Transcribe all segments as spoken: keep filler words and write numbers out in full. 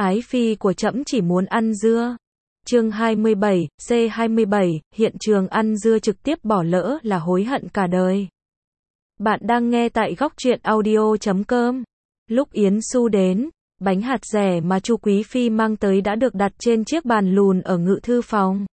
Ái phi của trẫm chỉ muốn ăn dưa. Chương hai mươi bảy, C hai mươi bảy, hiện trường ăn dưa trực tiếp bỏ lỡ là hối hận cả đời. Bạn đang nghe tại góc truyện audio chấm com. Lúc Yến Xu đến, bánh hạt dẻ mà Chu Quý Phi mang tới đã được đặt trên chiếc bàn lùn ở ngự thư phòng.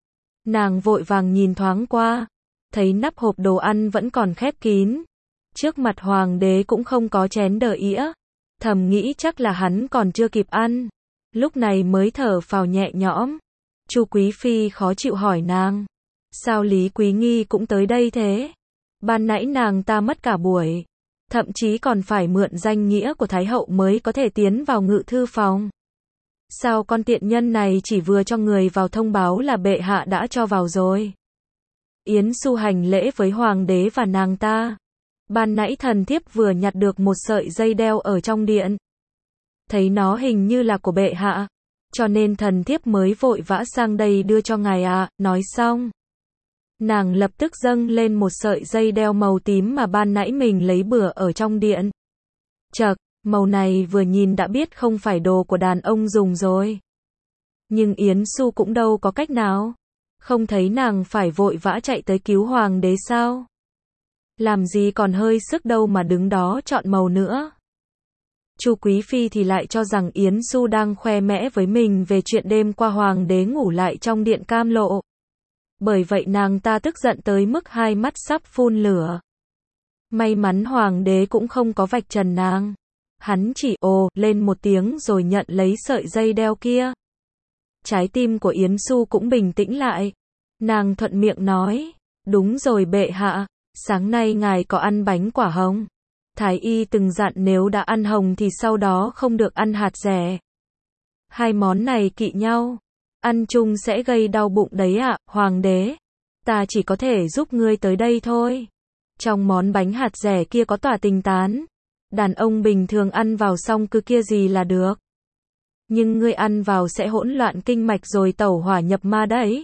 Nàng vội vàng nhìn thoáng qua, thấy nắp hộp đồ ăn vẫn còn khép kín. Trước mặt hoàng đế cũng không có chén đờ ĩa. Thầm nghĩ chắc là hắn còn chưa kịp ăn. Lúc này mới thở phào nhẹ nhõm. Chu Quý Phi khó chịu hỏi nàng. Sao Lý Quý Nghi cũng tới đây thế? Ban nãy nàng ta mất cả buổi. Thậm chí còn phải mượn danh nghĩa của Thái Hậu mới có thể tiến vào ngự thư phòng. Sao con tiện nhân này chỉ vừa cho người vào thông báo là bệ hạ đã cho vào rồi? Yến Xu hành lễ với hoàng đế và nàng ta. Ban nãy thần thiếp vừa nhặt được một sợi dây đeo ở trong điện. Thấy nó hình như là của bệ hạ. Cho nên thần thiếp mới vội vã sang đây đưa cho ngài ạ. À. Nói xong, nàng lập tức dâng lên một sợi dây đeo màu tím mà ban nãy mình lấy bừa ở trong điện. Chậc, màu này vừa nhìn đã biết không phải đồ của đàn ông dùng rồi. Nhưng Yến Xu cũng đâu có cách nào. Không thấy nàng phải vội vã chạy tới cứu hoàng đế sao? Làm gì còn hơi sức đâu mà đứng đó chọn màu nữa. Chu Quý Phi thì lại cho rằng Yến Xu đang khoe mẽ với mình về chuyện đêm qua hoàng đế ngủ lại trong điện cam lộ. Bởi vậy nàng ta tức giận tới mức hai mắt sắp phun lửa. May mắn hoàng đế cũng không có vạch trần nàng. Hắn chỉ ồ lên một tiếng rồi nhận lấy sợi dây đeo kia. Trái tim của Yến Xu cũng bình tĩnh lại. Nàng thuận miệng nói, đúng rồi bệ hạ, sáng nay ngài có ăn bánh quả hồng. Thái y từng dặn nếu đã ăn hồng thì sau đó không được ăn hạt dẻ. Hai món này kỵ nhau. Ăn chung sẽ gây đau bụng đấy ạ, hoàng đế. Ta chỉ có thể giúp ngươi tới đây thôi. Trong món bánh hạt dẻ kia có tỏa tinh tán. Đàn ông bình thường ăn vào xong cứ kia gì là được. Nhưng ngươi ăn vào sẽ hỗn loạn kinh mạch rồi tẩu hỏa nhập ma đấy.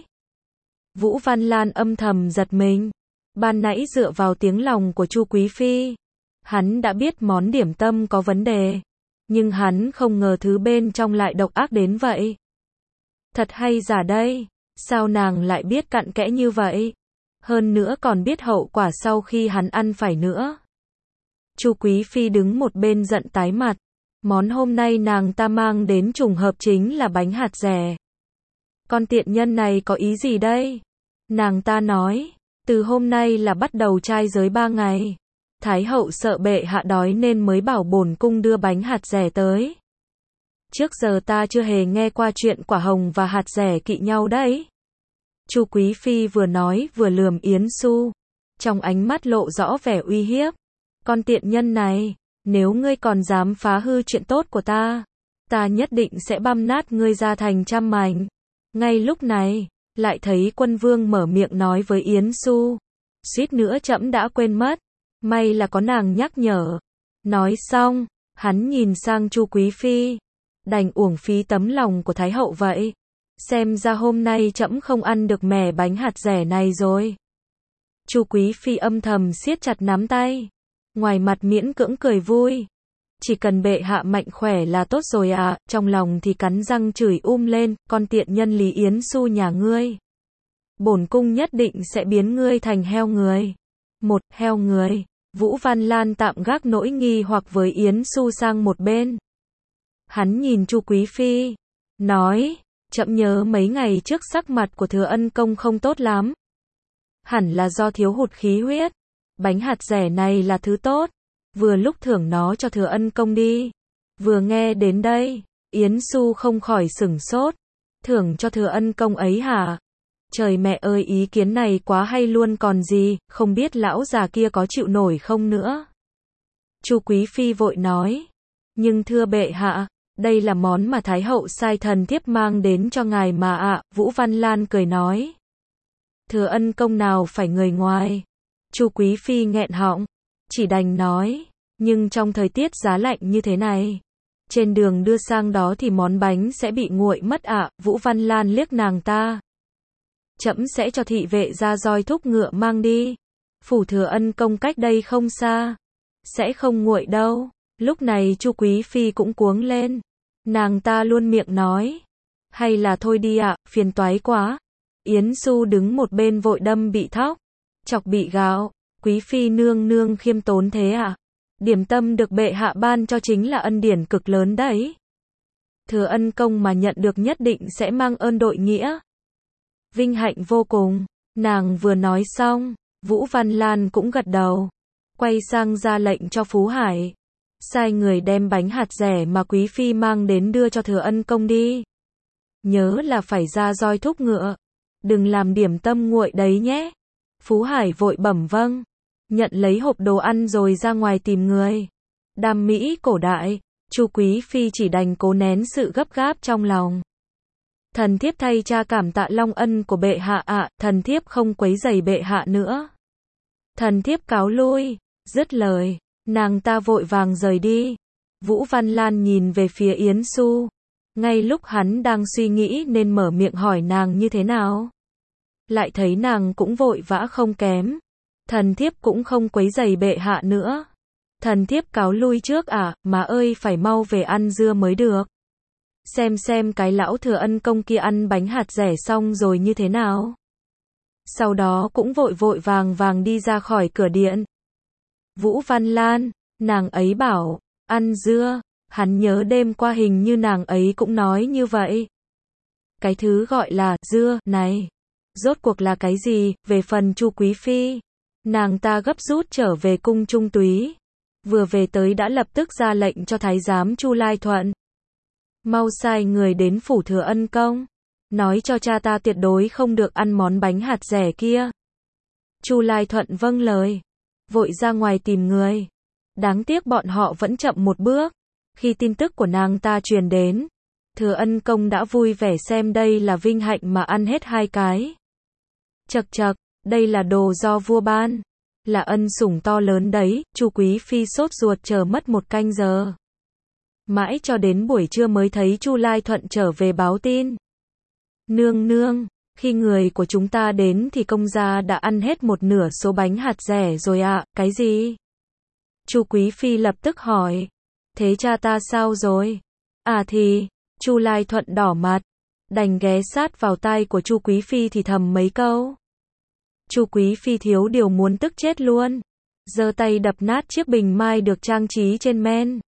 Vũ Văn Lan âm thầm giật mình. Ban nãy dựa vào tiếng lòng của Chu Quý Phi, hắn đã biết món điểm tâm có vấn đề. Nhưng hắn không ngờ thứ bên trong lại độc ác đến vậy. Thật hay giả đây? Sao nàng lại biết cặn kẽ như vậy? Hơn nữa còn biết hậu quả sau khi hắn ăn phải nữa. Chu Quý Phi đứng một bên giận tái mặt. Món hôm nay nàng ta mang đến trùng hợp chính là bánh hạt dẻ. Con tiện nhân này có ý gì đây? Nàng ta nói, từ hôm nay là bắt đầu trai giới ba ngày. Thái hậu sợ bệ hạ đói nên mới bảo bổn cung đưa bánh hạt dẻ tới. Trước giờ ta chưa hề nghe qua chuyện quả hồng và hạt dẻ kỵ nhau đấy. Chu Quý Phi vừa nói vừa lườm Yến Xu. Trong ánh mắt lộ rõ vẻ uy hiếp. Con tiện nhân này, nếu ngươi còn dám phá hư chuyện tốt của ta, ta nhất định sẽ băm nát ngươi ra thành trăm mảnh. Ngay lúc này, lại thấy quân vương mở miệng nói với Yến Xu. Suýt nữa trẫm đã quên mất. May là có nàng nhắc nhở. Nói xong, hắn nhìn sang Chu Quý Phi. Đành uổng phí tấm lòng của Thái hậu vậy. Xem ra hôm nay trẫm không ăn được mẻ bánh hạt dẻ này rồi. Chu Quý Phi âm thầm siết chặt nắm tay. Ngoài mặt miễn cưỡng cười vui. Chỉ cần bệ hạ mạnh khỏe là tốt rồi à, trong lòng thì cắn răng chửi um lên, con tiện nhân Lý Yến Xu nhà ngươi. Bổn cung nhất định sẽ biến ngươi thành heo người. Một, heo người. Vũ Văn Lan tạm gác nỗi nghi hoặc với Yến Xu sang một bên. Hắn nhìn Chu Quý Phi, nói, trẫm nhớ mấy ngày trước sắc mặt của Thừa Ân công không tốt lắm. Hẳn là do thiếu hụt khí huyết. Bánh hạt dẻ này là thứ tốt. Vừa lúc thưởng nó cho Thừa Ân công đi. Vừa nghe đến đây, Yến Xu không khỏi sửng sốt. Thưởng cho Thừa Ân công ấy hả? Trời mẹ ơi, ý kiến này quá hay luôn còn gì, không biết lão già kia có chịu nổi không nữa. Chu Quý Phi vội nói, nhưng thưa bệ hạ, đây là món mà Thái hậu sai thần thiếp mang đến cho ngài mà ạ. À. Vũ Văn Lan cười nói, Thừa Ân công nào phải người ngoài. Chu Quý Phi nghẹn họng, chỉ đành nói, nhưng trong thời tiết giá lạnh như thế này, trên đường đưa sang đó thì món bánh sẽ bị nguội mất ạ. À. Vũ Văn Lan liếc nàng ta. Trẫm sẽ cho thị vệ ra roi thúc ngựa mang đi. Phủ Thừa Ân công cách đây không xa. Sẽ không nguội đâu. Lúc này Chu Quý Phi cũng cuống lên. Nàng ta luôn miệng nói. Hay là thôi đi ạ, phiền toái quá. Yến Xu đứng một bên vội đâm bị thóc. Chọc bị gạo. Quý phi nương nương khiêm tốn thế ạ. Điểm tâm được bệ hạ ban cho chính là ân điển cực lớn đấy. Thừa ân công mà nhận được nhất định sẽ mang ơn đội nghĩa. Vinh hạnh vô cùng. Nàng vừa nói xong, Vũ Văn Lan cũng gật đầu. Quay sang ra lệnh cho Phú Hải. Sai người đem bánh hạt dẻ mà quý phi mang đến đưa cho thừa ân công đi. Nhớ là phải ra roi thúc ngựa. Đừng làm điểm tâm nguội đấy nhé. Phú Hải vội bẩm vâng. Nhận lấy hộp đồ ăn rồi ra ngoài tìm người. Đam mỹ cổ đại, Chu quý phi chỉ đành cố nén sự gấp gáp trong lòng. Thần thiếp thay cha cảm tạ long ân của bệ hạ ạ, thần thiếp không quấy rầy bệ hạ nữa. Thần thiếp cáo lui, dứt lời, nàng ta vội vàng rời đi. Vũ Văn Lan nhìn về phía Yến Xu. Ngay lúc hắn đang suy nghĩ nên mở miệng hỏi nàng như thế nào. Lại thấy nàng cũng vội vã không kém. Thần thiếp cũng không quấy rầy bệ hạ nữa. Thần thiếp cáo lui trước à, má ơi phải mau về ăn dưa mới được. Xem xem cái lão thừa ân công kia ăn bánh hạt dẻ xong rồi như thế nào. Sau đó cũng vội vội vàng vàng đi ra khỏi cửa điện. Vũ Văn Lan, nàng ấy bảo, ăn dưa, hắn nhớ đêm qua hình như nàng ấy cũng nói như vậy. Cái thứ gọi là dưa này, rốt cuộc là cái gì? Về phần Chu quý phi, nàng ta gấp rút trở về cung Trung Túy. Vừa về tới đã lập tức ra lệnh cho thái giám Chu Lai Thuận. Mau sai người đến phủ thừa ân công. Nói cho cha ta tuyệt đối không được ăn món bánh hạt dẻ kia. Chu Lai Thuận vâng lời. Vội ra ngoài tìm người. Đáng tiếc bọn họ vẫn chậm một bước. Khi tin tức của nàng ta truyền đến, thừa ân công đã vui vẻ xem đây là vinh hạnh mà ăn hết hai cái. Chậc chậc, đây là đồ do vua ban. Là ân sủng to lớn đấy. Chu quý phi sốt ruột chờ mất một canh giờ. Mãi cho đến buổi trưa mới thấy Chu Lai Thuận trở về báo tin. Nương nương, khi người của chúng ta đến thì công gia đã ăn hết một nửa số bánh hạt dẻ rồi ạ. À, cái gì? Chu quý phi lập tức hỏi. Thế cha ta sao rồi? À thì, Chu Lai Thuận đỏ mặt, đành ghé sát vào tai của Chu quý phi thì thầm mấy câu. Chu quý phi thiếu điều muốn tức chết luôn, giơ tay đập nát chiếc bình mai được trang trí trên men.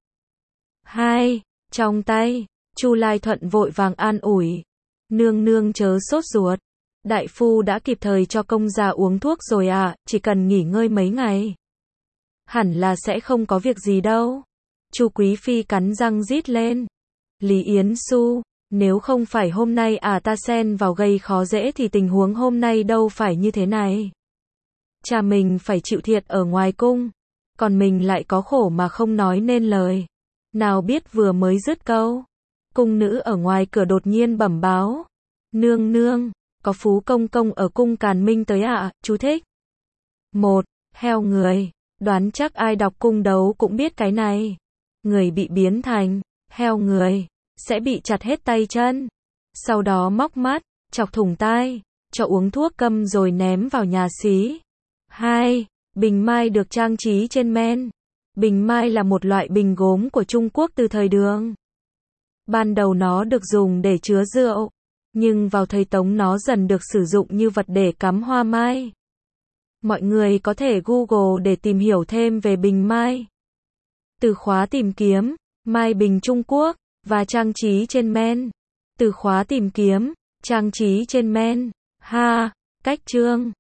Hai, trong tay, Chu Lai Thuận vội vàng an ủi. Nương nương chớ sốt ruột. Đại phu đã kịp thời cho công gia uống thuốc rồi à, chỉ cần nghỉ ngơi mấy ngày. Hẳn là sẽ không có việc gì đâu. Chu quý phi cắn răng rít lên. Lý Yến Xu, nếu không phải hôm nay à ta xen vào gây khó dễ thì tình huống hôm nay đâu phải như thế này. Cha mình phải chịu thiệt ở ngoài cung, còn mình lại có khổ mà không nói nên lời. Nào biết vừa mới dứt câu, cung nữ ở ngoài cửa đột nhiên bẩm báo. Nương nương, có Phú công công ở cung Càn Minh tới ạ, à, chú thích. Một, heo người, đoán chắc ai đọc cung đấu cũng biết cái này. Người bị biến thành heo người, sẽ bị chặt hết tay chân. Sau đó móc mắt, chọc thủng tai, cho uống thuốc câm rồi ném vào nhà xí. Hai, bình mai được trang trí trên men. Bình mai là một loại bình gốm của Trung Quốc từ thời Đường. Ban đầu nó được dùng để chứa rượu, nhưng vào thời Tống nó dần được sử dụng như vật để cắm hoa mai. Mọi người có thể Google để tìm hiểu thêm về bình mai. Từ khóa tìm kiếm, mai bình Trung Quốc, và trang trí trên men. Từ khóa tìm kiếm, trang trí trên men. Ha, cách chương.